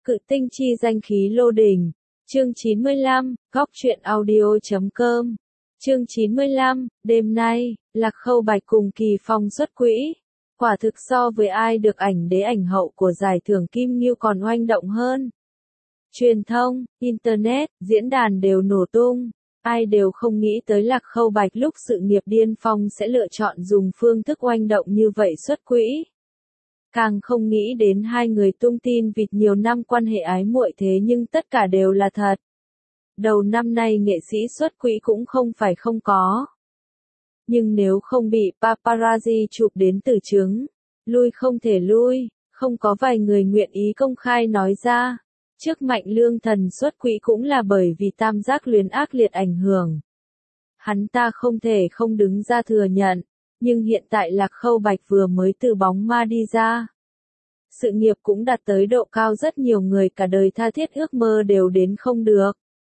Cự tinh chi danh khí lô đỉnh. Chương 95, góc truyện audio.com. Chương 95, đêm nay, Lạc Khâu Bạch cùng Kỳ Phong xuất quỹ. Quả thực so với ai được ảnh đế ảnh hậu của giải thưởng Kim Ngưu còn oanh động hơn. Truyền thông, Internet, diễn đàn đều nổ tung. Ai đều không nghĩ tới Lạc Khâu Bạch lúc sự nghiệp điên phong sẽ lựa chọn dùng phương thức oanh động như vậy xuất quỹ. Càng không nghĩ đến hai người tung tin vịt nhiều năm quan hệ ái muội thế nhưng tất cả đều là thật. Đầu năm nay nghệ sĩ xuất quỹ cũng không phải không có. Nhưng nếu không bị paparazzi chụp đến từ chứng, lui không thể lui, không có vài người nguyện ý công khai nói ra. Trước Mạnh Lương Thần xuất quỹ cũng là bởi vì tam giác luyến ác liệt ảnh hưởng. Hắn ta không thể không đứng ra thừa nhận, nhưng hiện tại Lạc Khâu Bạch vừa mới từ bóng ma đi ra. Sự nghiệp cũng đạt tới độ cao rất nhiều người cả đời tha thiết ước mơ đều đến không được.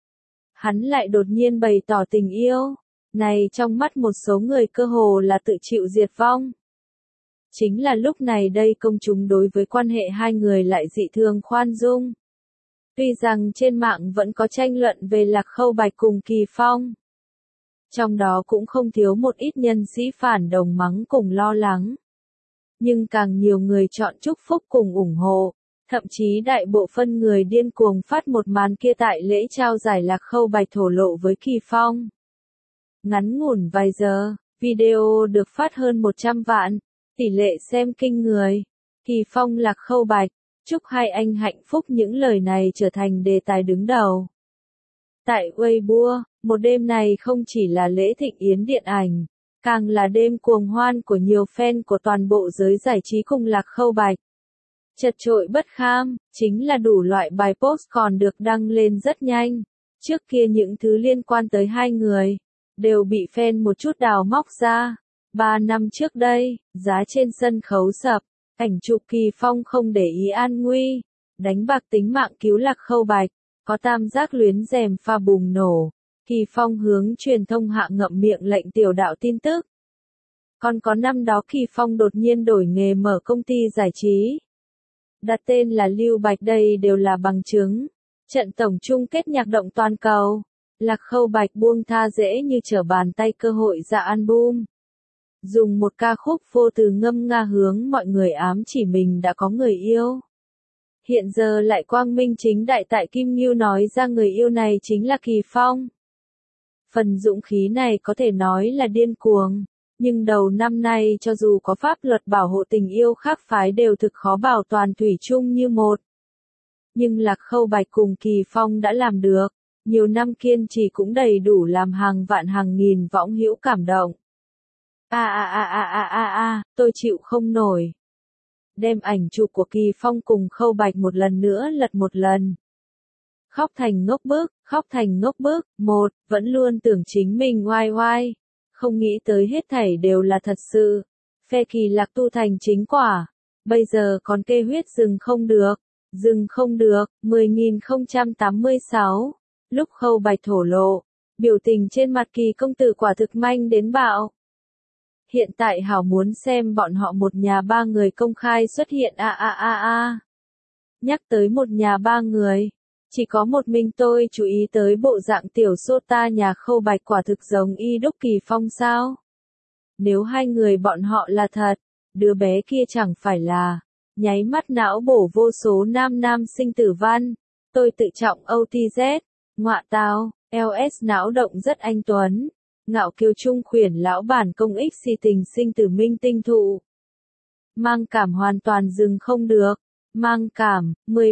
Hắn lại đột nhiên bày tỏ tình yêu, này trong mắt một số người cơ hồ là tự chịu diệt vong. Chính là lúc này đây công chúng đối với quan hệ hai người lại dị thường khoan dung. Tuy rằng trên mạng vẫn có tranh luận về Lạc Khâu Bạch cùng Kỳ Phong. Trong đó cũng không thiếu một ít nhân sĩ phản đồng mắng cùng lo lắng. Nhưng càng nhiều người chọn chúc phúc cùng ủng hộ, thậm chí đại bộ phân người điên cuồng phát một màn kia tại lễ trao giải Lạc Khâu Bạch thổ lộ với Kỳ Phong. Ngắn ngủn vài giờ, video được phát hơn 100 vạn, tỷ lệ xem kinh người. Kỳ Phong Lạc Khâu Bạch, chúc hai anh hạnh phúc, những lời này trở thành đề tài đứng đầu. Tại Weibo, một đêm này không chỉ là lễ thịnh yến điện ảnh, càng là đêm cuồng hoan của nhiều fan của toàn bộ giới giải trí cùng Lạc Khâu Bạch. Chật chội bất kham, chính là đủ loại bài post còn được đăng lên rất nhanh. Trước kia những thứ liên quan tới hai người, đều bị fan một chút đào móc ra. 3 năm trước đây, giá trên sân khấu sập, ảnh chụp Kỳ Phong không để ý an nguy, đánh bạc tính mạng cứu Lạc Khâu Bạch, có tam giác luyến rèm pha bùng nổ. Kỳ Phong hướng truyền thông hạ ngậm miệng lệnh tiểu đạo tin tức. Còn có năm đó Kỳ Phong đột nhiên đổi nghề mở công ty giải trí. Đặt tên là Lưu Bạch, đây đều là bằng chứng. Trận tổng chung kết nhạc động toàn cầu. Lạc Khâu Bạch buông tha dễ như trở bàn tay cơ hội ra album. Dùng một ca khúc vô từ ngâm nga hướng mọi người ám chỉ mình đã có người yêu. Hiện giờ lại quang minh chính đại tại Kim Ngưu nói ra người yêu này chính là Kỳ Phong. Phần dũng khí này có thể nói là điên cuồng, nhưng đầu năm nay cho dù có pháp luật bảo hộ tình yêu khác phái đều thực khó bảo toàn thủy chung như một. Nhưng Lạc Khâu Bạch cùng Kỳ Phong đã làm được, nhiều năm kiên trì cũng đầy đủ làm hàng vạn hàng nghìn võng hữu cảm động. Tôi chịu không nổi. Đem ảnh chụp của Kỳ Phong cùng Khâu Bạch một lần nữa lật một lần. Khóc thành ngốc bức, một, vẫn luôn tưởng chính mình oai oai. Không nghĩ tới hết thảy đều là thật sự. Phe Kỳ Lạc tu thành chính quả. Bây giờ còn kê huyết dừng không được. 10.086. Lúc Khâu Bạch thổ lộ, biểu tình trên mặt Kỳ công tử quả thực manh đến bạo. Hiện tại hảo muốn xem bọn họ một nhà ba người công khai xuất hiện Nhắc tới một nhà ba người, chỉ có một mình tôi chú ý tới bộ dạng tiểu sota nhà Khâu Bạch quả thực giống y đúc Kỳ Phong sao. Nếu hai người bọn họ là thật, đứa bé kia chẳng phải là, nháy mắt não bổ vô số nam sinh tử văn. Tôi tự trọng OTZ, ngọa tao, LS não động rất anh tuấn. Ngạo kiêu trung khuyển lão bản công ích si tình sinh tử minh tinh thụ. Mang cảm hoàn toàn dừng không được. Mang cảm,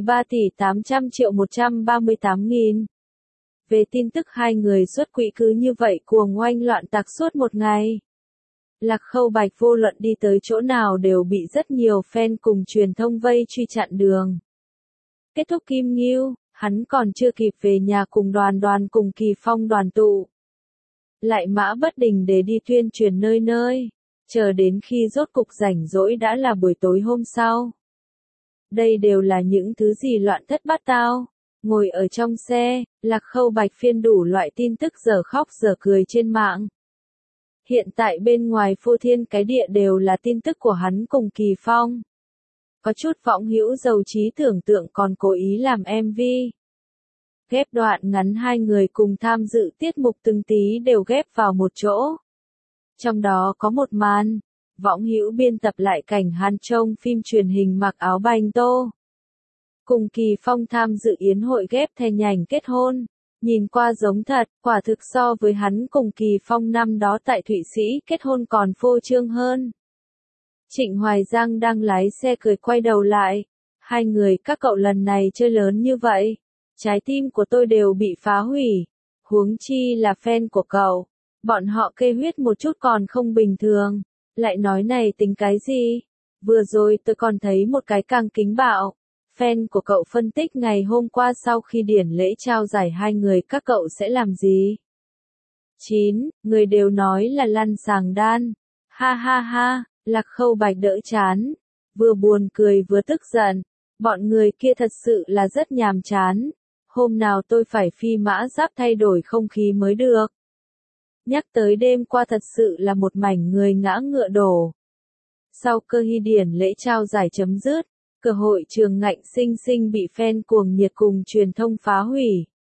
13.800.138.000. Về tin tức hai người xuất quỹ cứ như vậy cuồng oanh loạn tạc suốt một ngày. Lạc Khâu Bạch vô luận đi tới chỗ nào đều bị rất nhiều fan cùng truyền thông vây truy chặn đường. Kết thúc Kim Ngưu, hắn còn chưa kịp về nhà cùng đoàn cùng Kỳ Phong đoàn tụ. Lại mã bất đình để đi tuyên truyền nơi nơi, chờ đến khi rốt cục rảnh rỗi đã là buổi tối hôm sau. Đây đều là những thứ gì loạn thất bát tao. Ngồi ở trong xe, Lạc Khâu Bạch phiên đủ loại tin tức giờ khóc giờ cười trên mạng. Hiện tại bên ngoài phô thiên cái địa đều là tin tức của hắn cùng Kỳ Phong. có chút võng hữu giàu trí tưởng tượng còn cố ý làm MV. Ghép đoạn ngắn hai người cùng tham dự tiết mục từng tí đều ghép vào một chỗ. Trong đó có một màn, võng hữu biên tập lại cảnh hắn trông phim truyền hình mặc áo bành tô. Cùng Kỳ Phong tham dự yến hội ghép the nhành kết hôn, nhìn qua giống thật, quả thực so với hắn cùng Kỳ Phong năm đó tại Thụy Sĩ kết hôn còn phô trương hơn. Trịnh Hoài Giang đang lái xe cười quay đầu lại, hai người các cậu lần này chơi lớn như vậy, trái tim của tôi đều bị phá hủy, huống chi là fan của cậu, bọn họ kê huyết một chút còn không bình thường, lại nói này tính cái gì, vừa rồi tôi còn thấy một cái càng kính bạo. Fan của cậu phân tích ngày hôm qua sau khi điển lễ trao giải hai người các cậu sẽ làm gì? 9. Người đều nói là lăn sàng đan. Ha ha ha, Lạc Khâu Bạch đỡ chán. Vừa buồn cười vừa tức giận. Bọn người kia thật sự là rất nhàm chán. Hôm nào tôi phải phi mã giáp thay đổi không khí mới được. Nhắc tới đêm qua thật sự là một mảnh người ngã ngựa đổ. Sau cơ hy điển lễ trao giải chấm dứt, cơ hội Trường Ngạnh Sinh Sinh bị fan cuồng nhiệt cùng truyền thông phá hủy.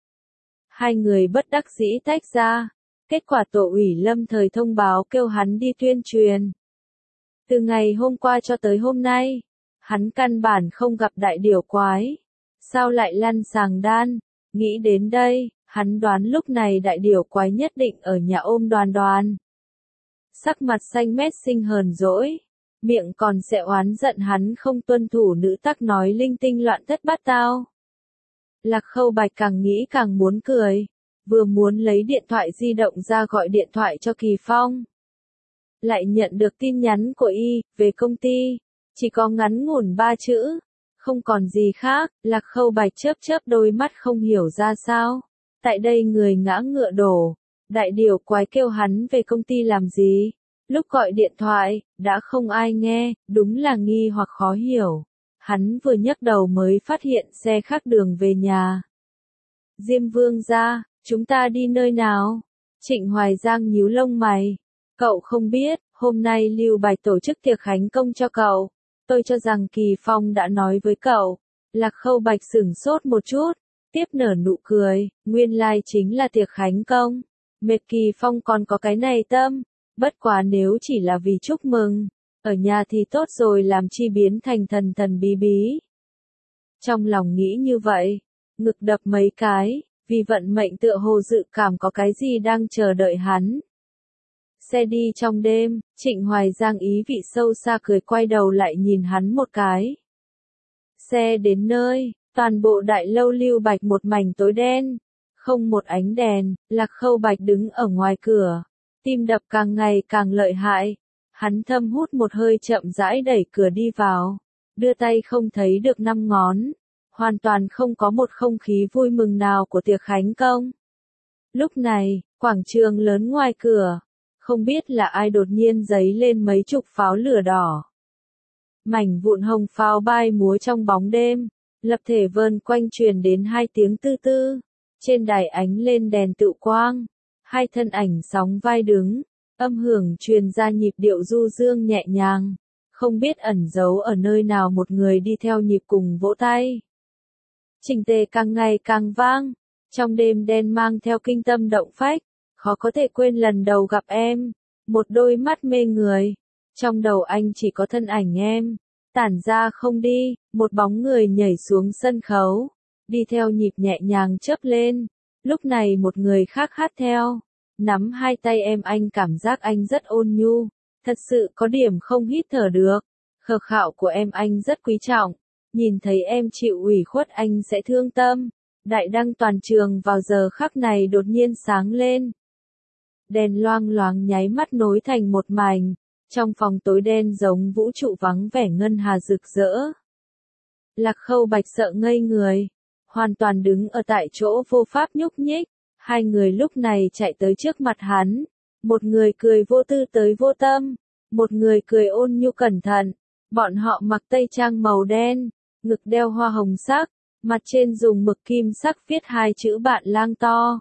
Hai người bất đắc dĩ tách ra, kết quả tổ ủy lâm thời thông báo kêu hắn đi tuyên truyền. Từ ngày hôm qua cho tới hôm nay, hắn căn bản không gặp đại điểu quái. Sao lại lăn sàng đan? Nghĩ đến đây, hắn đoán lúc này đại điểu quái nhất định ở nhà ôm Đoàn Đoàn. Sắc mặt xanh mét sinh hờn dỗi. Miệng còn sẽ oán giận hắn không tuân thủ nữ tắc nói linh tinh loạn thất bát tao. Lạc Khâu Bạch càng nghĩ càng muốn cười, vừa muốn lấy điện thoại di động ra gọi điện thoại cho Kỳ Phong. Lại nhận được tin nhắn của y, về công ty, chỉ có ngắn ngủn 3 chữ, không còn gì khác, Lạc Khâu Bạch chớp chớp đôi mắt không hiểu ra sao. Tại đây người ngã ngựa đổ, đại điều quái kêu hắn về công ty làm gì? Lúc gọi điện thoại, đã không ai nghe, đúng là nghi hoặc khó hiểu. Hắn vừa nhấc đầu mới phát hiện xe khác đường về nhà. Diêm Vương gia, chúng ta đi nơi nào? Trịnh Hoài Giang nhíu lông mày. Cậu không biết, hôm nay Lưu Bạch tổ chức tiệc khánh công cho cậu. Tôi cho rằng Kỳ Phong đã nói với cậu. Lạc Khâu Bạch sửng sốt một chút, tiếp nở nụ cười, nguyên lai chính là tiệc khánh công. Mệt Kỳ Phong còn có cái này tâm. Bất quá nếu chỉ là vì chúc mừng, ở nhà thì tốt rồi làm chi biến thành thần thần bí bí. Trong lòng nghĩ như vậy, ngực đập mấy cái, vì vận mệnh tựa hồ dự cảm có cái gì đang chờ đợi hắn. Xe đi trong đêm, Trịnh Hoài Giang ý vị sâu xa cười quay đầu lại nhìn hắn một cái. Xe đến nơi, toàn bộ đại lâu Lưu Bạch một mảnh tối đen, không một ánh đèn, Lạc Khâu Bạch đứng ở ngoài cửa. Tim đập càng ngày càng lợi hại, hắn thâm hút một hơi chậm rãi đẩy cửa đi vào, đưa tay không thấy được 5 ngón, hoàn toàn không có một không khí vui mừng nào của tiệc khánh công. Lúc này, quảng trường lớn ngoài cửa, không biết là ai đột nhiên giấy lên mấy chục pháo lửa đỏ. Mảnh vụn hồng pháo bay múa trong bóng đêm, lập thể vờn quanh truyền đến hai tiếng tư tư, trên đài ánh lên đèn tựu quang. Hai thân ảnh sóng vai đứng, âm hưởng truyền ra nhịp điệu du dương nhẹ nhàng, không biết ẩn giấu ở nơi nào một người đi theo nhịp cùng vỗ tay. Trình tề càng ngày càng vang, trong đêm đen mang theo kinh tâm động phách, khó có thể quên lần đầu gặp em, một đôi mắt mê người, trong đầu anh chỉ có thân ảnh em, tản ra không đi, một bóng người nhảy xuống sân khấu, đi theo nhịp nhẹ nhàng chớp lên. Lúc này một người khác hát theo, nắm hai tay em anh cảm giác anh rất ôn nhu, thật sự có điểm không hít thở được, khờ khạo của em anh rất quý trọng, nhìn thấy em chịu ủy khuất anh sẽ thương tâm, đại đăng toàn trường vào giờ khắc này đột nhiên sáng lên. Đèn loang loáng nháy mắt nối thành một mảnh, trong phòng tối đen giống vũ trụ vắng vẻ ngân hà rực rỡ. Lạc Khâu Bạch sợ ngây người. Hoàn toàn đứng ở tại chỗ vô pháp nhúc nhích, hai người lúc này chạy tới trước mặt hắn, một người cười vô tư tới vô tâm, một người cười ôn nhu cẩn thận, bọn họ mặc tây trang màu đen, ngực đeo hoa hồng sắc, mặt trên dùng mực kim sắc viết hai chữ bạn lang to.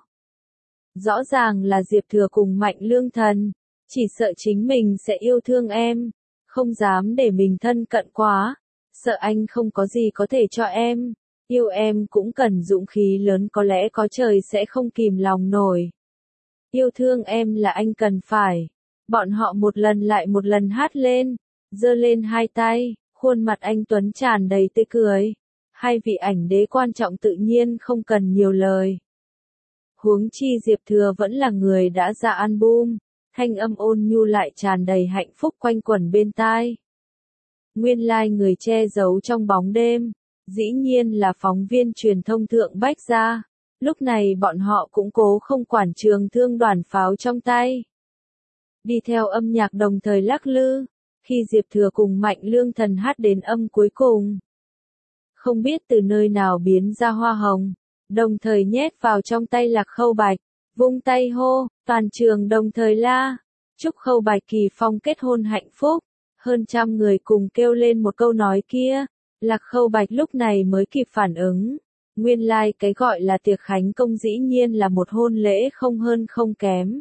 Rõ ràng là Diệp Thừa cùng Mạnh Lương Thần, chỉ sợ chính mình sẽ yêu thương em, không dám để mình thân cận quá, sợ anh không có gì có thể cho em. Yêu em cũng cần dũng khí lớn, có lẽ có trời sẽ không kìm lòng nổi. Yêu thương em là anh cần phải. Bọn họ một lần lại một lần hát lên, giơ lên hai tay, khuôn mặt anh tuấn tràn đầy tươi cười. Hai vị ảnh đế quan trọng tự nhiên không cần nhiều lời. Huống chi Diệp Thừa vẫn là người đã ra album, thanh âm ôn nhu lại tràn đầy hạnh phúc quanh quẩn bên tai. Nguyên lai người che giấu trong bóng đêm, dĩ nhiên là phóng viên truyền thông Thượng Bách Gia. Lúc này bọn họ cũng cố không quản trường thương đoàn pháo trong tay. Đi theo âm nhạc đồng thời lắc lư, khi Diệp Thừa cùng Mạnh Lương Thần hát đến âm cuối cùng. Không biết từ nơi nào biến ra hoa hồng, đồng thời nhét vào trong tay Lạc Khâu Bạch, vung tay hô, toàn trường đồng thời la, chúc Khâu Bạch Kỳ Phong kết hôn hạnh phúc. Hơn trăm người cùng kêu lên một câu nói kia, Lạc Khâu Bạch lúc này mới kịp phản ứng. Nguyên lai cái gọi là tiệc khánh công dĩ nhiên là một hôn lễ không hơn không kém.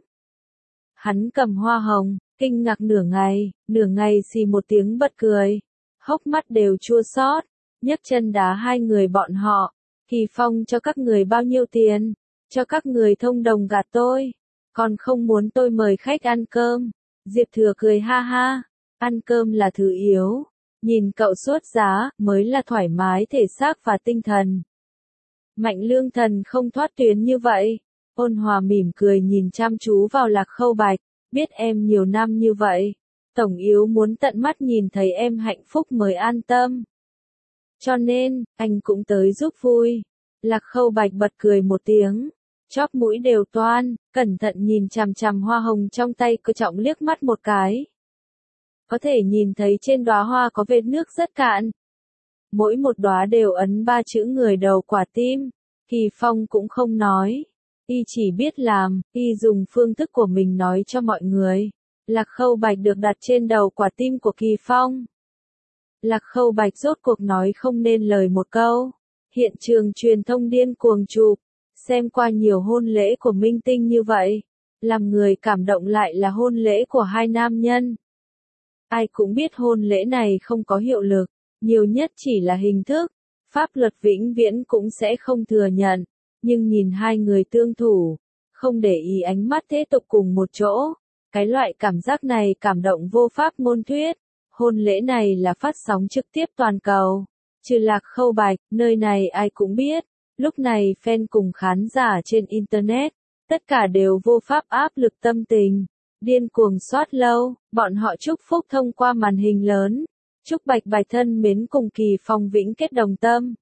Hắn cầm hoa hồng, kinh ngạc nửa ngày xì một tiếng bật cười, hốc mắt đều chua xót, nhấc chân đá hai người bọn họ. Kỳ Phong cho các người bao nhiêu tiền? Cho các người thông đồng gạt tôi, còn không muốn tôi mời khách ăn cơm. Diệp Thừa cười ha ha, ăn cơm là thứ yếu, nhìn cậu xuất giá mới là thoải mái thể xác và tinh thần. Mạnh Lương Thần không thoát tuyến như vậy, ôn hòa mỉm cười nhìn chăm chú vào Lạc Khâu Bạch, biết em nhiều năm như vậy, tổng yếu muốn tận mắt nhìn thấy em hạnh phúc mới an tâm. Cho nên, anh cũng tới giúp vui. Lạc Khâu Bạch bật cười một tiếng, chóp mũi đều toan, cẩn thận nhìn chằm chằm hoa hồng trong tay, cơ trọng liếc mắt một cái. Có thể nhìn thấy trên đóa hoa có vệt nước rất cạn. Mỗi một đóa đều ấn 3 chữ người đầu quả tim. Kỳ Phong cũng không nói, y chỉ biết làm, y dùng phương thức của mình nói cho mọi người. Lạc Khâu Bạch được đặt trên đầu quả tim của Kỳ Phong. Lạc Khâu Bạch rốt cuộc nói không nên lời một câu. Hiện trường truyền thông điên cuồng chụp, xem qua nhiều hôn lễ của minh tinh như vậy, làm người cảm động lại là hôn lễ của hai nam nhân. Ai cũng biết hôn lễ này không có hiệu lực, nhiều nhất chỉ là hình thức, pháp luật vĩnh viễn cũng sẽ không thừa nhận, nhưng nhìn hai người tương thủ, không để ý ánh mắt thế tục cùng một chỗ, cái loại cảm giác này cảm động vô pháp ngôn thuyết. Hôn lễ này là phát sóng trực tiếp toàn cầu, trừ Lạc Khâu Bạch, nơi này ai cũng biết, lúc này fan cùng khán giả trên Internet, tất cả đều vô pháp áp lực tâm tình, điên cuồng soát lâu, bọn họ chúc phúc thông qua màn hình lớn, chúc Bạch Bạch thân mến cùng Kỳ Phong vĩnh kết đồng tâm.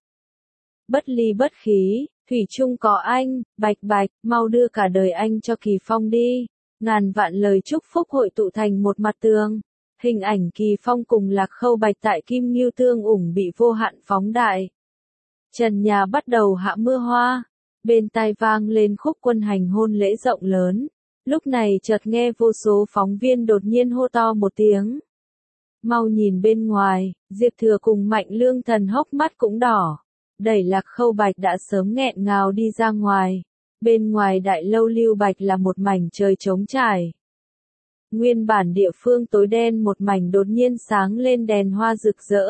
Bất ly bất khí, thủy chung có anh, Bạch Bạch, mau đưa cả đời anh cho Kỳ Phong đi. Ngàn vạn lời chúc phúc hội tụ thành một mặt tường. Hình ảnh Kỳ Phong cùng Lạc Khâu Bạch tại Kim Ngưu Tương ủng bị vô hạn phóng đại. Trần nhà bắt đầu hạ mưa hoa, bên tai vang lên khúc Quân Hành hôn lễ rộng lớn. Lúc này chợt nghe vô số phóng viên đột nhiên hô to một tiếng. Mau nhìn bên ngoài, Diệp Thừa cùng Mạnh Lương Thần hốc mắt cũng đỏ. Đẩy Lạc Khâu Bạch đã sớm nghẹn ngào đi ra ngoài. Bên ngoài đại lâu Lưu Bạch là một mảnh trời trống trải. Nguyên bản địa phương tối đen một mảnh đột nhiên sáng lên đèn hoa rực rỡ.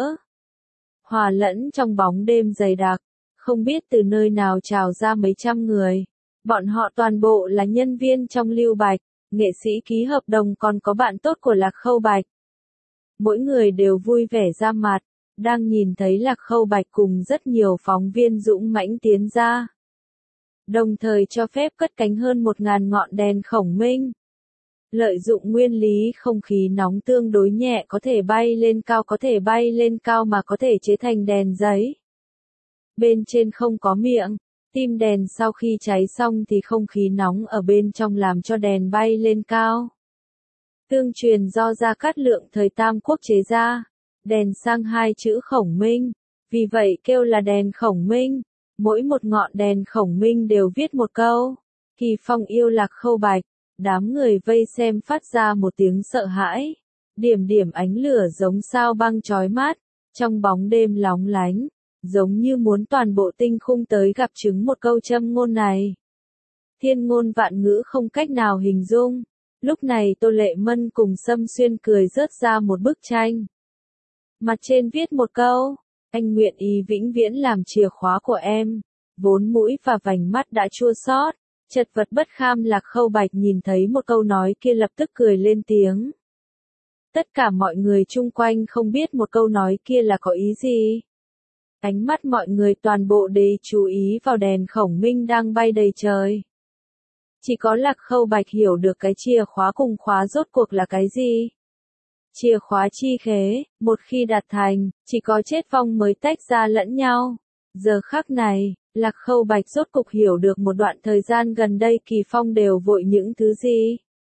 Hòa lẫn trong bóng đêm dày đặc, không biết từ nơi nào trào ra mấy trăm người. Bọn họ toàn bộ là nhân viên trong Lưu Bạch, nghệ sĩ ký hợp đồng còn có bạn tốt của Lạc Khâu Bạch. Mỗi người đều vui vẻ ra mặt, đang nhìn thấy Lạc Khâu Bạch cùng rất nhiều phóng viên dũng mãnh tiến ra. Đồng thời cho phép cất cánh hơn 1000 ngọn đèn khổng minh. Lợi dụng nguyên lý không khí nóng tương đối nhẹ có thể bay lên cao mà có thể chế thành đèn giấy. Bên trên không có miệng, tim đèn sau khi cháy xong thì không khí nóng ở bên trong làm cho đèn bay lên cao. Tương truyền do Gia Cát Lượng thời Tam Quốc chế ra, đèn sang 2 chữ khổng minh, vì vậy kêu là đèn khổng minh. Mỗi một ngọn đèn khổng minh đều viết một câu, Kỳ Phong yêu Lạc Khâu Bạch. Đám người vây xem phát ra một tiếng sợ hãi. Điểm điểm ánh lửa giống sao băng chói mắt, trong bóng đêm lóng lánh, giống như muốn toàn bộ tinh khung tới gặp chứng một câu châm ngôn này. Thiên ngôn vạn ngữ không cách nào hình dung. Lúc này Tô Lệ Mân cùng Sâm Xuyên cười rớt ra một bức tranh. Mặt trên viết một câu, anh nguyện ý vĩnh viễn làm chìa khóa của em. Vốn mũi và vành mắt đã chua xót, chật vật bất kham Lạc Khâu Bạch nhìn thấy một câu nói kia lập tức cười lên tiếng. Tất cả mọi người chung quanh không biết một câu nói kia là có ý gì. Ánh mắt mọi người toàn bộ đều chú ý vào đèn khổng minh đang bay đầy trời. Chỉ có Lạc Khâu Bạch hiểu được cái chìa khóa cùng khóa rốt cuộc là cái gì. Chìa khóa chi khế, một khi đạt thành, chỉ có chết vong mới tách ra lẫn nhau. Giờ khắc này, Lạc Khâu Bạch rốt cục hiểu được một đoạn thời gian gần đây Kỳ Phong đều vội những thứ gì.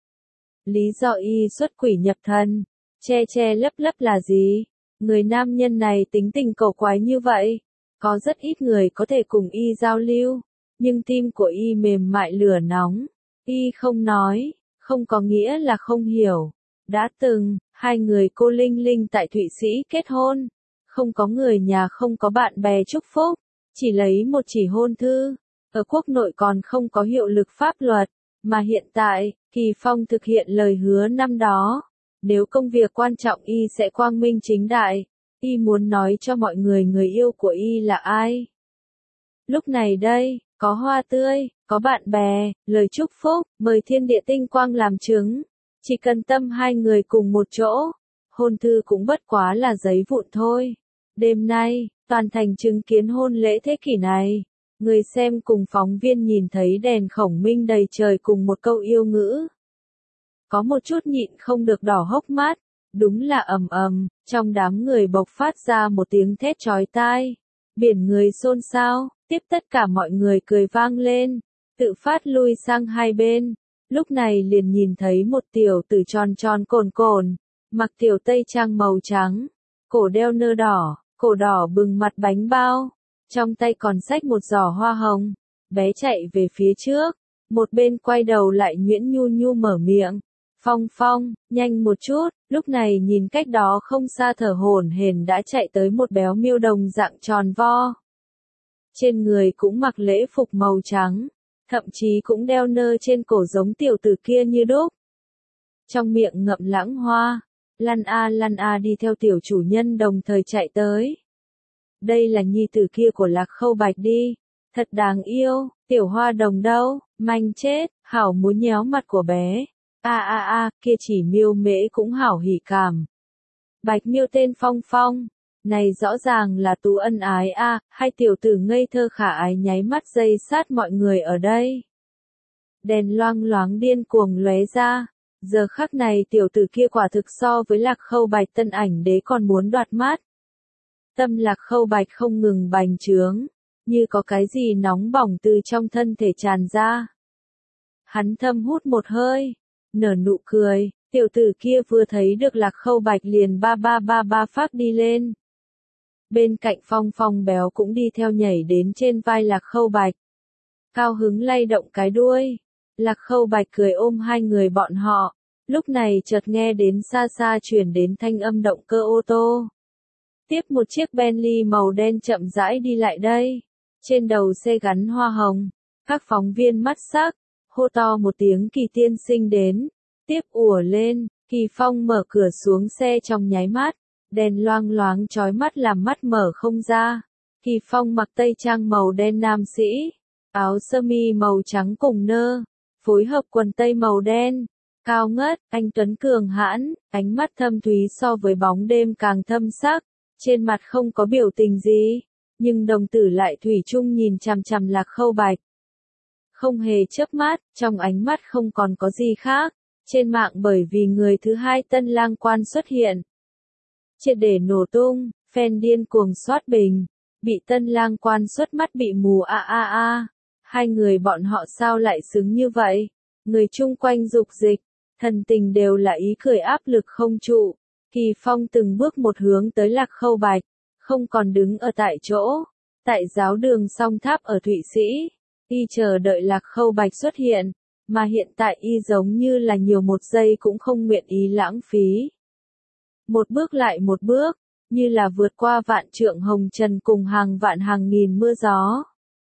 Lý do y xuất quỷ nhập thần, che che lấp lấp là gì? Người nam nhân này tính tình cổ quái như vậy. Có rất ít người có thể cùng y giao lưu, nhưng tim của y mềm mại lửa nóng. Y không nói, không có nghĩa là không hiểu. Đã từng, hai người cô Linh Linh tại Thụy Sĩ kết hôn. Không có người nhà không có bạn bè chúc phúc, chỉ lấy một chỉ hôn thư. Ở quốc nội còn không có hiệu lực pháp luật, mà hiện tại, Kỳ Phong thực hiện lời hứa năm đó. Nếu công việc quan trọng y sẽ quang minh chính đại. Y muốn nói cho mọi người người yêu của y là ai. Lúc này đây, có hoa tươi, có bạn bè, lời chúc phúc, mời thiên địa tinh quang làm chứng. Chỉ cần tâm hai người cùng một chỗ, hôn thư cũng bất quá là giấy vụn thôi. Đêm nay, toàn thành chứng kiến hôn lễ thế kỷ này. Người xem cùng phóng viên nhìn thấy đèn khổng minh đầy trời cùng một câu yêu ngữ. Có một chút nhịn không được đỏ hốc mắt. Đúng là ầm ầm, trong đám người bộc phát ra một tiếng thét chói tai. Biển người xôn xao, tiếp tất cả mọi người cười vang lên, tự phát lui sang hai bên. Lúc này liền nhìn thấy một tiểu tử tròn tròn cồn cồn, mặc tiểu tây trang màu trắng, cổ đeo nơ đỏ, cổ đỏ bừng mặt bánh bao, trong tay còn xách một giỏ hoa hồng, bé chạy về phía trước, một bên quay đầu lại nhuyễn nhu nhu mở miệng. Phong Phong, nhanh một chút, lúc này nhìn cách đó không xa thở hổn hển đã chạy tới một béo miêu đồng dạng tròn vo. Trên người cũng mặc lễ phục màu trắng, thậm chí cũng đeo nơ trên cổ giống tiểu tử kia như đúc. Trong miệng ngậm lãng hoa, lăn a đi theo tiểu chủ nhân đồng thời chạy tới. Đây là nhi tử kia của Lạc Khâu Bạch đi, thật đáng yêu, tiểu hoa đồng đâu, manh chết, hảo muốn nhéo mặt của bé. Kia chỉ miêu mễ cũng hảo hỉ cảm. Bạch miêu tên Phong Phong, này rõ ràng là tú ân ái hai tiểu tử ngây thơ khả ái nháy mắt giây sát mọi người ở đây. Đèn loang loáng điên cuồng lóe ra, giờ khắc này tiểu tử kia quả thực so với Lạc Khâu Bạch tân ảnh đế còn muốn đoạt mắt. Tâm Lạc Khâu Bạch không ngừng bành trướng, như có cái gì nóng bỏng từ trong thân thể tràn ra. Hắn thâm hút một hơi, nở nụ cười, tiểu tử kia vừa thấy được Lạc Khâu Bạch liền ba phát đi lên. Bên cạnh Phong Phong béo cũng đi theo nhảy đến trên vai Lạc Khâu Bạch. Cao hứng lay động cái đuôi. Lạc Khâu Bạch cười ôm hai người bọn họ. Lúc này chợt nghe đến xa xa chuyển đến thanh âm động cơ ô tô. Tiếp một chiếc Bentley màu đen chậm rãi đi lại đây. Trên đầu xe gắn hoa hồng. Các phóng viên mắt sắc, hô to một tiếng Kỳ tiên sinh đến. Tiếp ùa lên, Kỳ Phong mở cửa xuống xe trong nháy mắt. Đèn loang loáng chói mắt làm mắt mở không ra. Kỳ Phong mặc tây trang màu đen nam sĩ, áo sơ mi màu trắng cùng nơ, phối hợp quần tây màu đen. Cao ngất, anh tuấn cường hãn, ánh mắt thâm thúy so với bóng đêm càng thâm sắc. Trên mặt không có biểu tình gì, nhưng đồng tử lại thủy chung nhìn chằm chằm Lạc Khâu Bạch. Không hề chớp mắt, trong ánh mắt không còn có gì khác. Trên mạng bởi vì người thứ hai tân lang quan xuất hiện. Triệt để nổ tung, fan điên cuồng soát bình. Bị tân lang quan xuất mắt bị mù Hai người bọn họ sao lại xứng như vậy? Người chung quanh dục dịch, thần tình đều là ý cười áp lực không trụ. Kỳ Phong từng bước một hướng tới Lạc Khâu Bạch, không còn đứng ở tại chỗ. Tại giáo đường song tháp ở Thụy Sĩ, y chờ đợi Lạc Khâu Bạch xuất hiện, mà hiện tại y giống như là nhiều một giây cũng không nguyện ý lãng phí. Một bước lại một bước, như là vượt qua vạn trượng hồng trần cùng hàng vạn hàng nghìn mưa gió.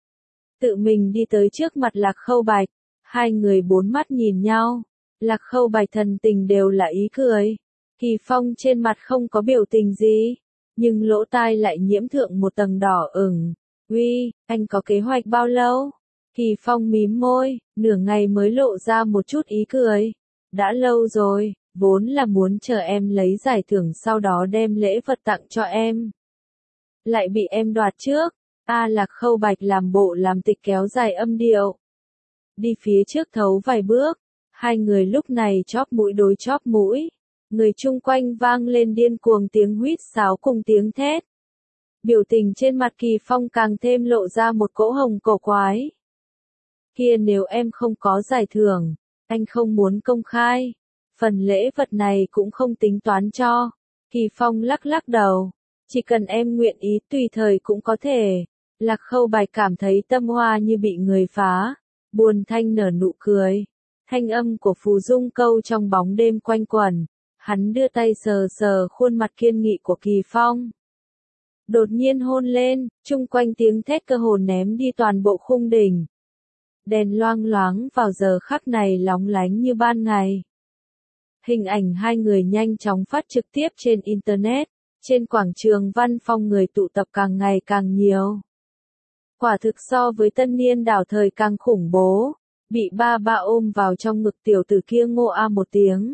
Tự mình đi tới trước mặt Lạc Khâu Bạch, hai người bốn mắt nhìn nhau, Lạc Khâu Bạch thần tình đều là ý cười. Kỳ Phong trên mặt không có biểu tình gì, nhưng lỗ tai lại nhiễm thượng một tầng đỏ ửng. Uy, anh có kế hoạch bao lâu? Kỳ Phong mím môi, nửa ngày mới lộ ra một chút ý cười. Đã lâu rồi, vốn là muốn chờ em lấy giải thưởng sau đó đem lễ vật tặng cho em. Lại bị em đoạt trước. Lạc Khâu Bạch làm bộ làm tịch kéo dài âm điệu. Đi phía trước thấu vài bước, hai người lúc này chóp mũi đối chóp mũi. Người chung quanh vang lên điên cuồng tiếng huýt sáo cùng tiếng thét. Biểu tình trên mặt Kỳ Phong càng thêm lộ ra một cỗ hồng cổ quái. Kia nếu em không có giải thưởng, anh không muốn công khai. Phần lễ vật này cũng không tính toán cho. Kỳ Phong lắc lắc đầu. Chỉ cần em nguyện ý tùy thời cũng có thể. Lạc Khâu Bạch cảm thấy tâm hoa như bị người phá. Buồn thanh nở nụ cười. Thanh âm của Phù Dung Câu trong bóng đêm quanh quẩn. Hắn đưa tay sờ sờ khuôn mặt kiên nghị của Kỳ Phong. Đột nhiên hôn lên, chung quanh tiếng thét cơ hồ ném đi toàn bộ khung đỉnh. Đèn loang loáng vào giờ khắc này lóng lánh như ban ngày. Hình ảnh hai người nhanh chóng phát trực tiếp trên Internet, trên quảng trường Văn Phong người tụ tập càng ngày càng nhiều. Quả thực so với tân niên đảo thời càng khủng bố, bị ba ôm vào trong ngực tiểu tử kia ngô a một tiếng.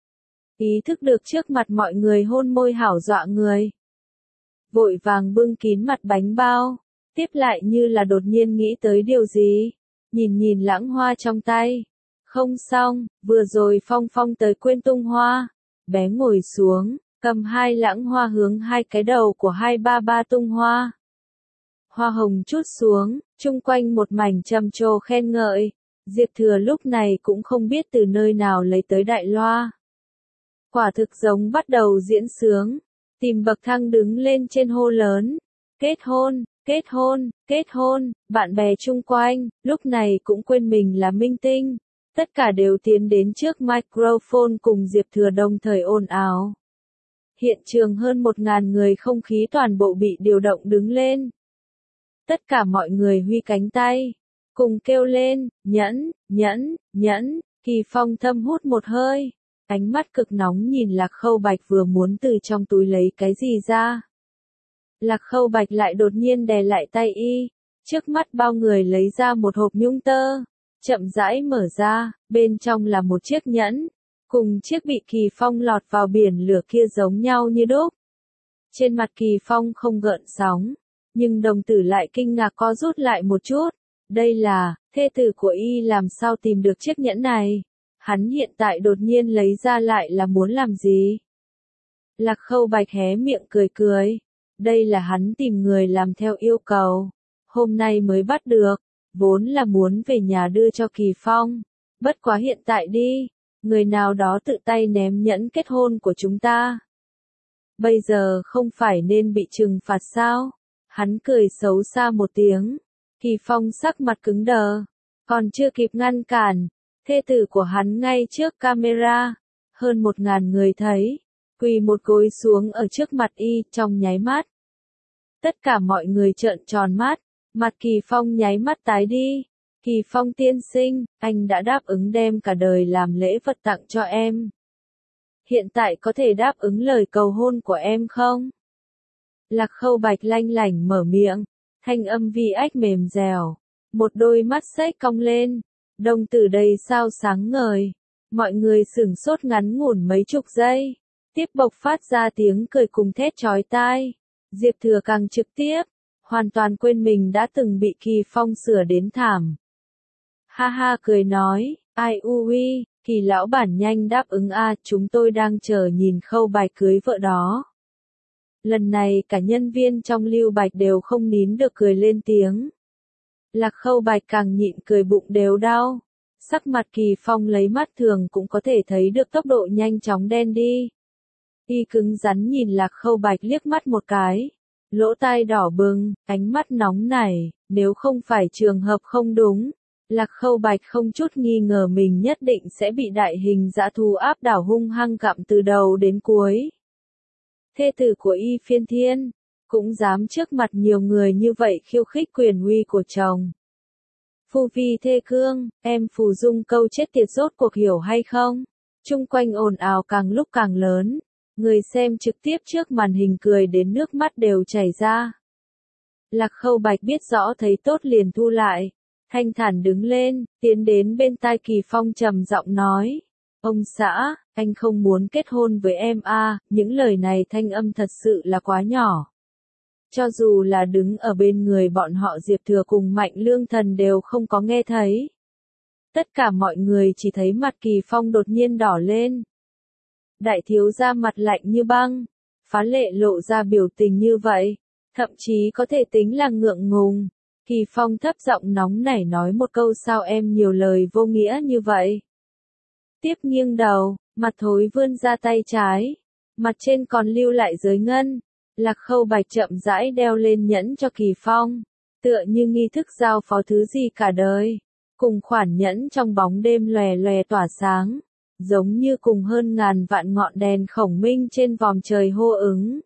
Ý thức được trước mặt mọi người hôn môi hảo dọa người. Vội vàng bưng kín mặt bánh bao, tiếp lại như là đột nhiên nghĩ tới điều gì, nhìn lãng hoa trong tay. Không xong, vừa rồi Phong tới quên tung hoa, bé ngồi xuống, cầm hai lãng hoa hướng hai cái đầu của hai ba tung hoa. Hoa hồng chút xuống, chung quanh một mảnh trầm trồ khen ngợi, Diệp Thừa lúc này cũng không biết từ nơi nào lấy tới đại loa. Quả thực giống bắt đầu diễn sướng, tìm bậc thang đứng lên trên hô lớn, kết hôn, kết hôn, kết hôn, bạn bè chung quanh, lúc này cũng quên mình là minh tinh, tất cả đều tiến đến trước microphone cùng Diệp Thừa đồng thời ồn ào. Hiện trường hơn 1000 người không khí toàn bộ bị điều động đứng lên. Tất cả mọi người huy cánh tay, cùng kêu lên, nhẫn, nhẫn, nhẫn, Kỳ Phong thâm hút một hơi. Ánh mắt cực nóng nhìn Lạc Khâu Bạch vừa muốn từ trong túi lấy cái gì ra. Lạc Khâu Bạch lại đột nhiên đè lại tay y, trước mắt bao người lấy ra một hộp nhung tơ, chậm rãi mở ra, bên trong là một chiếc nhẫn, cùng chiếc bị Kỳ Phong lọt vào biển lửa kia giống nhau như đúc. Trên mặt Kỳ Phong không gợn sóng, nhưng đồng tử lại kinh ngạc co rút lại một chút, đây là, thê tử của y làm sao tìm được chiếc nhẫn này. Hắn hiện tại đột nhiên lấy ra lại là muốn làm gì? Lạc Khâu Bạch hé miệng cười cười. Đây là hắn tìm người làm theo yêu cầu. Hôm nay mới bắt được. Vốn là muốn về nhà đưa cho Kỳ Phong. Bất quá hiện tại đi. Người nào đó tự tay ném nhẫn kết hôn của chúng ta. Bây giờ không phải nên bị trừng phạt sao? Hắn cười xấu xa một tiếng. Kỳ Phong sắc mặt cứng đờ. Còn chưa kịp ngăn cản. Thê tử của hắn ngay trước camera, hơn 1000 người thấy, quỳ một gối xuống ở trước mặt y trong nháy mắt. Tất cả mọi người trợn tròn mắt, mặt Kỳ Phong nháy mắt tái đi. Kỳ Phong tiên sinh, anh đã đáp ứng đem cả đời làm lễ vật tặng cho em. Hiện tại có thể đáp ứng lời cầu hôn của em không? Lạc Khâu Bạch lanh lảnh mở miệng, thanh âm vi ách mềm dẻo, một đôi mắt xếch cong lên. Đồng tử đầy sao sáng ngời, mọi người sửng sốt ngắn ngủn mấy chục giây, tiếp bộc phát ra tiếng cười cùng thét chói tai. Diệp Thừa càng trực tiếp, hoàn toàn quên mình đã từng bị Kỳ Phong sửa đến thảm. Ha ha cười nói, ai ui, Kỳ lão bản nhanh đáp ứng chúng tôi đang chờ nhìn Khâu Bạch cưới vợ đó. Lần này cả nhân viên trong Lưu Bạch đều không nín được cười lên tiếng. Lạc Khâu Bạch càng nhịn cười bụng đều đau. Sắc mặt Kỳ Phong lấy mắt thường cũng có thể thấy được tốc độ nhanh chóng đen đi. Y cứng rắn nhìn Lạc Khâu Bạch liếc mắt một cái. Lỗ tai đỏ bừng, ánh mắt nóng nảy, nếu không phải trường hợp không đúng. Lạc Khâu Bạch không chút nghi ngờ mình nhất định sẽ bị đại hình dã thú áp đảo hung hăng gặm từ đầu đến cuối. Thê tử của Y Phiên Thiên cũng dám trước mặt nhiều người như vậy khiêu khích quyền uy của chồng. Phu Vi thê cương, em Phù Dung Câu chết tiệt rốt cuộc hiểu hay không? Chung quanh ồn ào càng lúc càng lớn. Người xem trực tiếp trước màn hình cười đến nước mắt đều chảy ra. Lạc Khâu Bạch biết rõ thấy tốt liền thu lại. Thanh thản đứng lên, tiến đến bên tai Kỳ Phong trầm giọng nói. Ông xã, anh không muốn kết hôn với em à, những lời này thanh âm thật sự là quá nhỏ. Cho dù là đứng ở bên người bọn họ Diệp Thừa cùng Mạnh Lương Thần đều không có nghe thấy. Tất cả mọi người chỉ thấy mặt Kỳ Phong đột nhiên đỏ lên. Đại thiếu gia mặt lạnh như băng, phá lệ lộ ra biểu tình như vậy, thậm chí có thể tính là ngượng ngùng. Kỳ Phong thấp giọng nóng nảy nói một câu sao em nhiều lời vô nghĩa như vậy. Tiếp nghiêng đầu, mặt thối vươn ra tay trái, mặt trên còn lưu lại giới ngân. Lạc Khâu Bạch chậm rãi đeo lên nhẫn cho Kỳ Phong, tựa như nghi thức giao phó thứ gì cả đời. Cùng khoản nhẫn trong bóng đêm lòe lòe tỏa sáng, giống như cùng hơn ngàn vạn ngọn đèn khổng minh trên vòm trời hô ứng.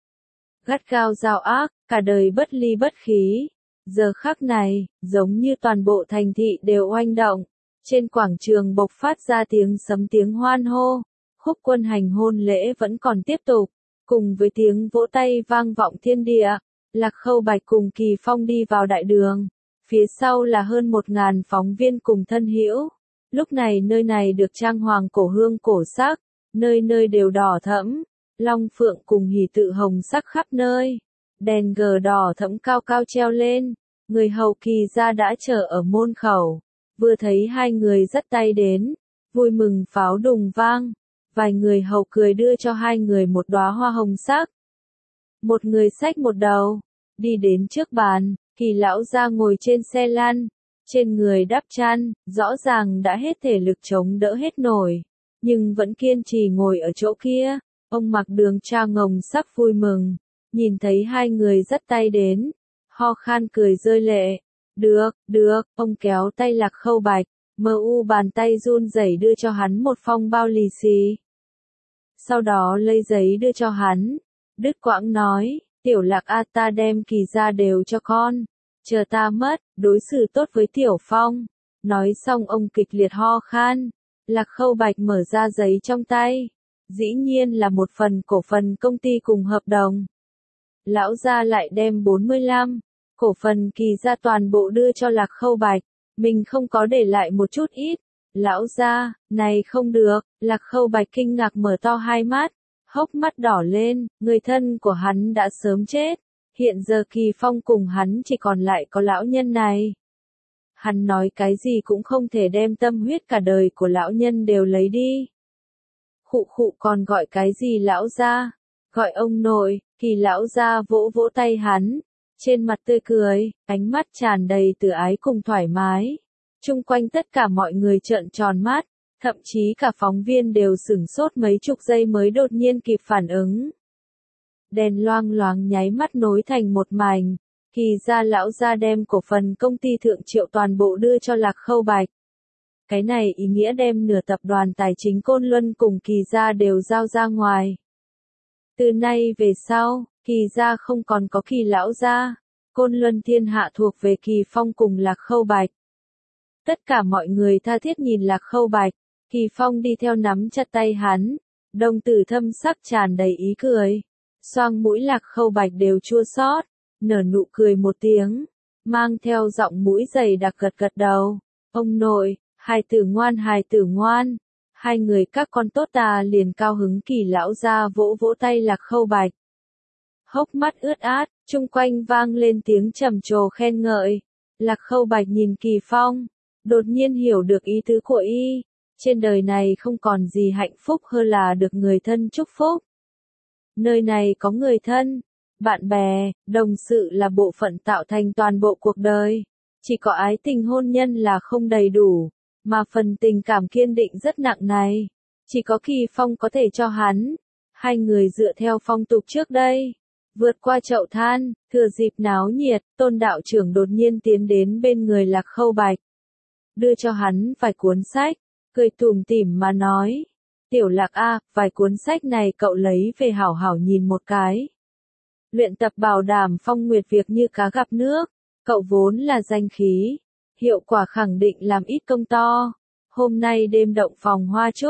Gắt gao giao ác, cả đời bất ly bất khí. Giờ khắc này, giống như toàn bộ thành thị đều oanh động. Trên quảng trường bộc phát ra tiếng sấm tiếng hoan hô. Khúc quân hành hôn lễ vẫn còn tiếp tục. Cùng với tiếng vỗ tay vang vọng thiên địa, Lạc Khâu Bạch cùng Kỳ Phong đi vào đại đường. Phía sau là hơn 1000 phóng viên cùng thân hữu. Lúc này nơi này được trang hoàng cổ hương cổ sắc, nơi nơi đều đỏ thẫm, long phượng cùng hỷ tự hồng sắc khắp nơi. Đèn gờ đỏ thẫm cao cao treo lên, người hầu Kỳ gia đã chờ ở môn khẩu. Vừa thấy hai người dắt tay đến, vui mừng pháo đùng vang. Vài người hầu cười đưa cho hai người một đóa hoa hồng sắc. Một người xách một đầu, đi đến trước bàn, Kỳ lão gia ngồi trên xe lăn, trên người đắp chăn, rõ ràng đã hết thể lực chống đỡ hết nổi, nhưng vẫn kiên trì ngồi ở chỗ kia. Ông Mặc Đường cha ngồng sắc vui mừng, nhìn thấy hai người dắt tay đến, ho khan cười rơi lệ. Được, ông kéo tay Lạc Khâu Bạch, bàn tay run rẩy đưa cho hắn một phong bao lì xì. Sau đó lấy giấy đưa cho hắn, đứt quãng nói, Tiểu Lạc a ta đem Kỳ gia đều cho con, chờ ta mất, đối xử tốt với Tiểu Phong. Nói xong ông kịch liệt ho khan, Lạc Khâu Bạch mở ra giấy trong tay, dĩ nhiên là một phần cổ phần công ty cùng hợp đồng. Lão gia lại đem 45 cổ phần Kỳ gia toàn bộ đưa cho Lạc Khâu Bạch, mình không có để lại một chút ít. Lão gia, này không được, Lạc Khâu Bạch kinh ngạc mở to hai mắt, hốc mắt đỏ lên, người thân của hắn đã sớm chết, hiện giờ Kỳ Phong cùng hắn chỉ còn lại có lão nhân này. Hắn nói cái gì cũng không thể đem tâm huyết cả đời của lão nhân đều lấy đi. Khụ còn gọi cái gì lão gia, gọi ông nội. Kỳ lão gia vỗ vỗ tay hắn, trên mặt tươi cười, ánh mắt tràn đầy từ ái cùng thoải mái. Chung quanh tất cả mọi người trợn tròn mắt, thậm chí cả phóng viên đều sửng sốt mấy chục giây mới đột nhiên kịp phản ứng. Đèn loang loáng nháy mắt nối thành một mảnh, Kỳ gia lão gia đem cổ phần công ty Thượng Triệu toàn bộ đưa cho Lạc Khâu Bạch. Cái này ý nghĩa đem nửa tập đoàn tài chính Côn Luân cùng Kỳ gia đều giao ra ngoài. Từ nay về sau, Kỳ gia không còn có Kỳ lão gia, Côn Luân thiên hạ thuộc về Kỳ Phong cùng Lạc Khâu Bạch. Tất cả mọi người tha thiết nhìn Lạc Khâu Bạch, Kỳ Phong đi theo nắm chặt tay hắn, đồng tử thâm sắc tràn đầy ý cười. Xoang mũi Lạc Khâu Bạch đều chua xót, nở nụ cười một tiếng, mang theo giọng mũi dày đặc gật gật đầu. Ông nội, hài tử ngoan. Hai người các con tốt ta liền cao hứng. Kỳ lão gia vỗ vỗ tay Lạc Khâu Bạch. Hốc mắt ướt át, chung quanh vang lên tiếng trầm trồ khen ngợi. Lạc Khâu Bạch nhìn Kỳ Phong, đột nhiên hiểu được ý tứ của y. Trên đời này không còn gì hạnh phúc hơn là được người thân chúc phúc. Nơi này có người thân, bạn bè, đồng sự là bộ phận tạo thành toàn bộ cuộc đời. Chỉ có ái tình hôn nhân là không đầy đủ, mà phần tình cảm kiên định rất nặng này, chỉ có Kỳ Phong có thể cho hắn. Hai người dựa theo phong tục trước đây, vượt qua chậu than, thừa dịp náo nhiệt, Tôn đạo trưởng đột nhiên tiến đến bên người Lạc Khâu Bạch, đưa cho hắn vài cuốn sách, cười tủm tỉm mà nói, Tiểu Lạc a, vài cuốn sách này cậu lấy về hảo hảo nhìn một cái. Luyện tập bảo đảm phong nguyệt việc như cá gặp nước, cậu vốn là danh khí, hiệu quả khẳng định làm ít công to. Hôm nay đêm động phòng hoa trúc,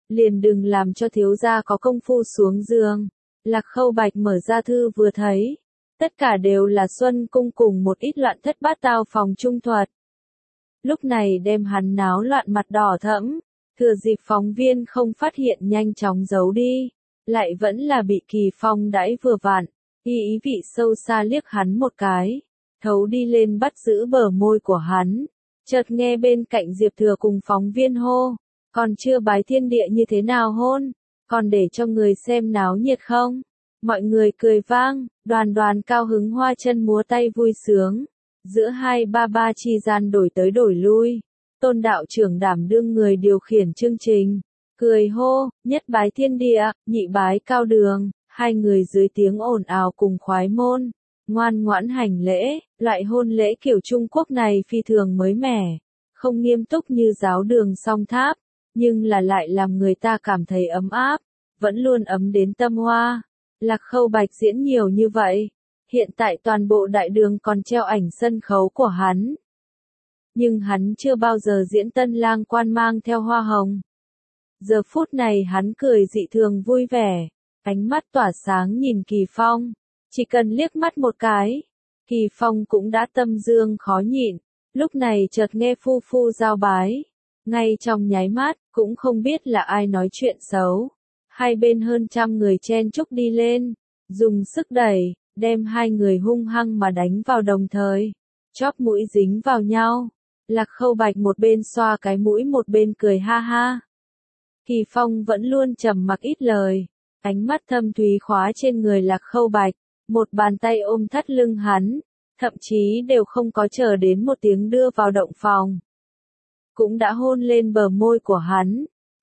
liền đừng làm cho thiếu gia có công phu xuống giường. Lạc Khâu Bạch mở ra thư vừa thấy, tất cả đều là Xuân Cung cùng một ít loạn thất bát tao phòng trung thuật. Lúc này đem hắn náo loạn mặt đỏ thẫm, thừa dịp phóng viên không phát hiện nhanh chóng giấu đi, lại vẫn là bị Kỳ Phong đãi vừa vặn, ý vị sâu xa liếc hắn một cái, thấu đi lên bắt giữ bờ môi của hắn, chợt nghe bên cạnh Diệp Thừa cùng phóng viên hô, còn chưa bái thiên địa như thế nào hôn, còn để cho người xem náo nhiệt không? Mọi người cười vang, đoàn đoàn cao hứng hoa chân múa tay vui sướng, giữa hai ba ba chi gian đổi tới đổi lui, Tôn đạo trưởng đảm đương người điều khiển chương trình, cười hô, nhất bái thiên địa, nhị bái cao đường, hai người dưới tiếng ồn ào cùng khoái môn, ngoan ngoãn hành lễ, loại hôn lễ kiểu Trung Quốc này phi thường mới mẻ, không nghiêm túc như giáo đường song tháp, nhưng là lại làm người ta cảm thấy ấm áp, vẫn luôn ấm đến tâm hoa. Lạc Khâu Bạch diễn nhiều như vậy, hiện tại toàn bộ đại đường còn treo ảnh sân khấu của hắn. Nhưng hắn chưa bao giờ diễn tân lang quan mang theo hoa hồng. Giờ phút này hắn cười dị thường vui vẻ, ánh mắt tỏa sáng nhìn Kỳ Phong, chỉ cần liếc mắt một cái, Kỳ Phong cũng đã tâm dương khó nhịn, lúc này chợt nghe phu phu giao bái, ngay trong nháy mắt, cũng không biết là ai nói chuyện xấu. Hai bên hơn 100 người chen chúc đi lên, dùng sức đẩy, đem hai người hung hăng mà đánh vào đồng thời, chóp mũi dính vào nhau. Lạc Khâu Bạch một bên xoa cái mũi một bên cười ha ha. Kỳ Phong vẫn luôn trầm mặc ít lời, ánh mắt thâm thúy khóa trên người Lạc Khâu Bạch, một bàn tay ôm thắt lưng hắn, thậm chí đều không có chờ đến một tiếng đưa vào động phòng. Cũng đã hôn lên bờ môi của hắn.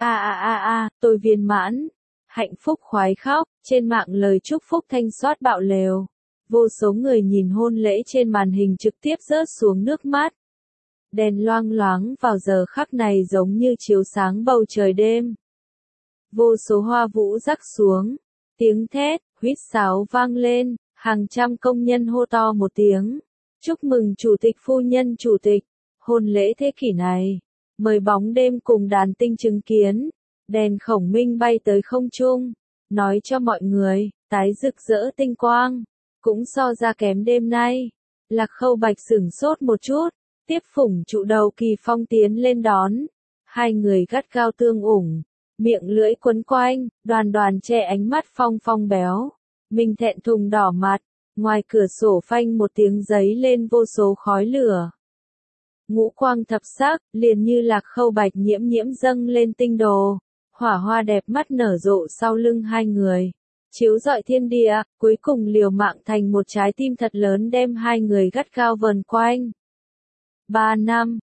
Tôi viên mãn. Hạnh phúc khoái khóc, trên mạng lời chúc phúc thanh xoát bạo lều. Vô số người nhìn hôn lễ trên màn hình trực tiếp rớt xuống nước mắt. Đèn loang loáng vào giờ khắc này giống như chiếu sáng bầu trời đêm. Vô số hoa vũ rắc xuống, tiếng thét, huýt sáo vang lên, hàng trăm công nhân hô to một tiếng. Chúc mừng chủ tịch phu nhân chủ tịch, hôn lễ thế kỷ này. Mời bóng đêm cùng đàn tinh chứng kiến. Đèn khổng minh bay tới không trung, nói cho mọi người, tái rực rỡ tinh quang, cũng so ra kém đêm nay. Lạc Khâu Bạch sửng sốt một chút, tiếp phủng trụ đầu Kỳ Phong tiến lên đón. Hai người gắt gao tương ủng, miệng lưỡi quấn quanh, đoàn đoàn che ánh mắt Phong Phong béo. Mình thẹn thùng đỏ mặt, ngoài cửa sổ phanh một tiếng giấy lên vô số khói lửa. Ngũ quang thập sắc, liền như Lạc Khâu Bạch nhiễm nhiễm dâng lên tinh đồ. Hỏa hoa đẹp mắt nở rộ sau lưng hai người, chiếu rọi thiên địa, cuối cùng liều mạng thành một trái tim thật lớn đem hai người gắt gao vờn quanh. 3 năm,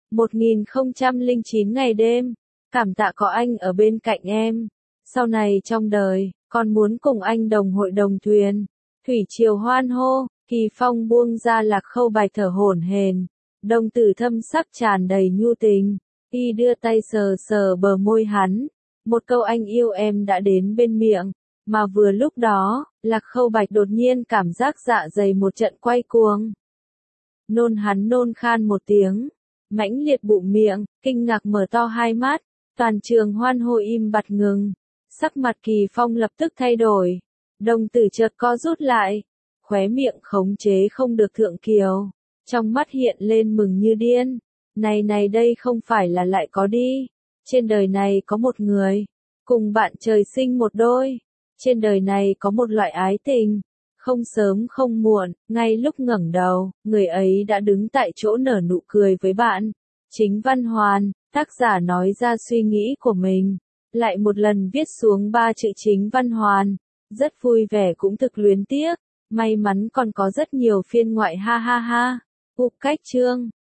1009 ngày đêm, cảm tạ có anh ở bên cạnh em. Sau này trong đời, con muốn cùng anh đồng hội đồng thuyền. Thủy triều hoan hô, Kỳ Phong buông ra Lạc Khâu Bạch thở hổn hển, đồng tử thâm sắc tràn đầy nhu tình, y đưa tay sờ sờ bờ môi hắn. Một câu anh yêu em đã đến bên miệng, mà vừa lúc đó, Lạc Khâu Bạch đột nhiên cảm giác dạ dày một trận quay cuồng. Nôn hắn nôn khan một tiếng, mãnh liệt bụng miệng, kinh ngạc mở to hai mắt, toàn trường hoan hô im bặt ngừng. Sắc mặt Kỳ Phong lập tức thay đổi, đồng tử chợt co rút lại, khóe miệng khống chế không được thượng kiều, trong mắt hiện lên mừng như điên. Này đây không phải là lại có đi. Trên đời này có một người, cùng bạn trời sinh một đôi. Trên đời này có một loại ái tình, không sớm không muộn, ngay lúc ngẩng đầu, người ấy đã đứng tại chỗ nở nụ cười với bạn. Chính Văn Hoàn, tác giả nói ra suy nghĩ của mình, lại một lần viết xuống 3 chữ Chính Văn Hoàn, rất vui vẻ cũng thực luyến tiếc, may mắn còn có rất nhiều phiên ngoại ha ha ha. Cách chương